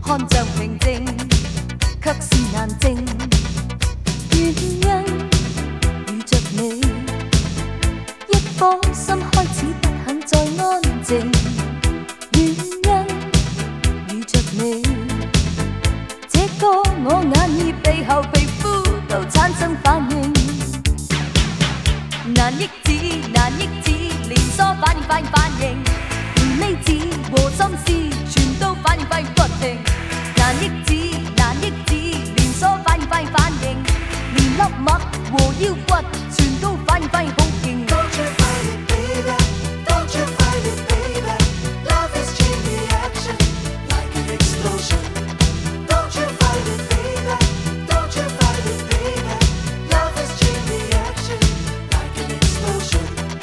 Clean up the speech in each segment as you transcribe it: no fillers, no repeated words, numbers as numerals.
看像平静，却是难静。原因遇着你，一颗心开始不肯再安静。原因遇着你，这个我眼耳鼻喉皮肤都产生反应。难抑制，难抑制，连锁反应，反应，反应。连呢子和心思全都反应，反应不停。难抑制，难抑制，连锁反应，反应，反應，連粒脈和腰骨全都反應，反應好勁。Don't you fight it, baby. Don't you fight it, baby. Love is chain reaction, like an explosion. Don't you fight it, baby. Don't you fight it, baby. Love is chain reaction, like an explosion.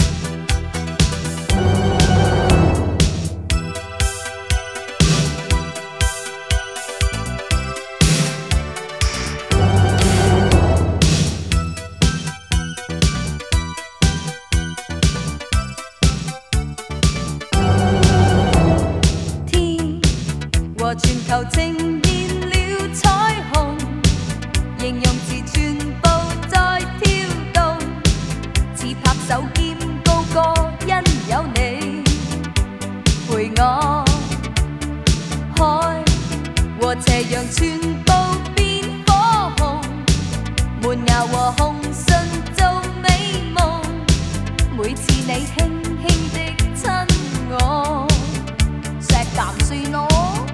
和全球呈現了彩虹，形容詞全部在跳動，似拍手兼高歌，因有你陪我。海和斜陽全部變火紅，門牙和紅唇做美夢，每次你輕輕的親我，錫啖算我。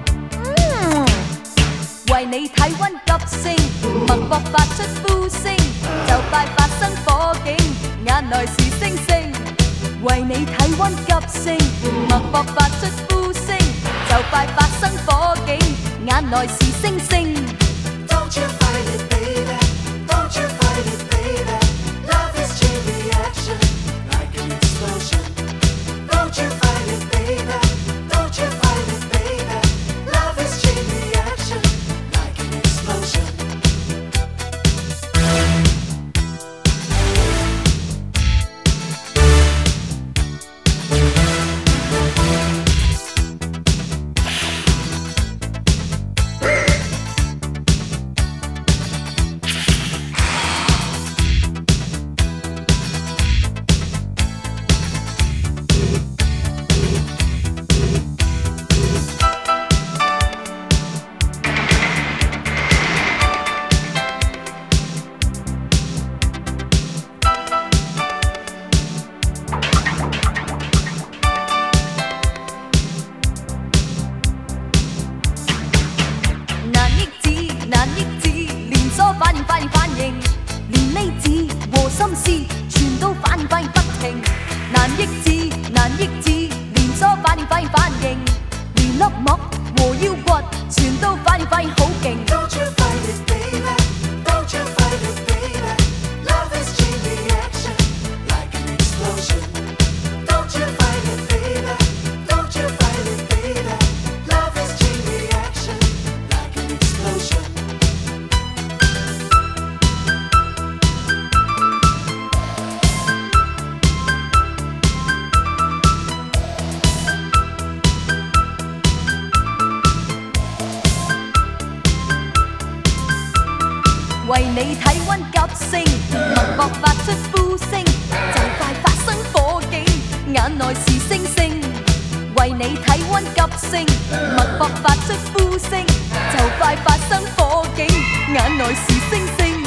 為你體溫急升，脈搏發出呼聲，就快發生火警，眼內是星星。為你體溫急升，脈搏發出呼聲，就快發生火警，眼內是星星。Don't you fight it, baby. Don't you fight it, baby. Love is chain reaction, like an explosion. Don't you fight it, baby. Don't you fight it, baby. Love is chain reaction.Like an explosion. 反應，反應，反應，連呢子和心思全都反應，反應不停。難抑制，難抑制，連鎖反應，反應，反應，連粒脈和腰骨全都反應，反應好勁。Don't you fight it, baby. Don't you fight it, baby. Love is chain reaction, like an explosion. Don't you fight it, baby. Don't you fight it, baby. Love is chain reaction, like an explosion.為你體溫急升，脈搏發出呼聲，就快發生火警，眼內是星星。為你體溫急升，脈搏發出呼聲，就快發生火警，眼內是星星。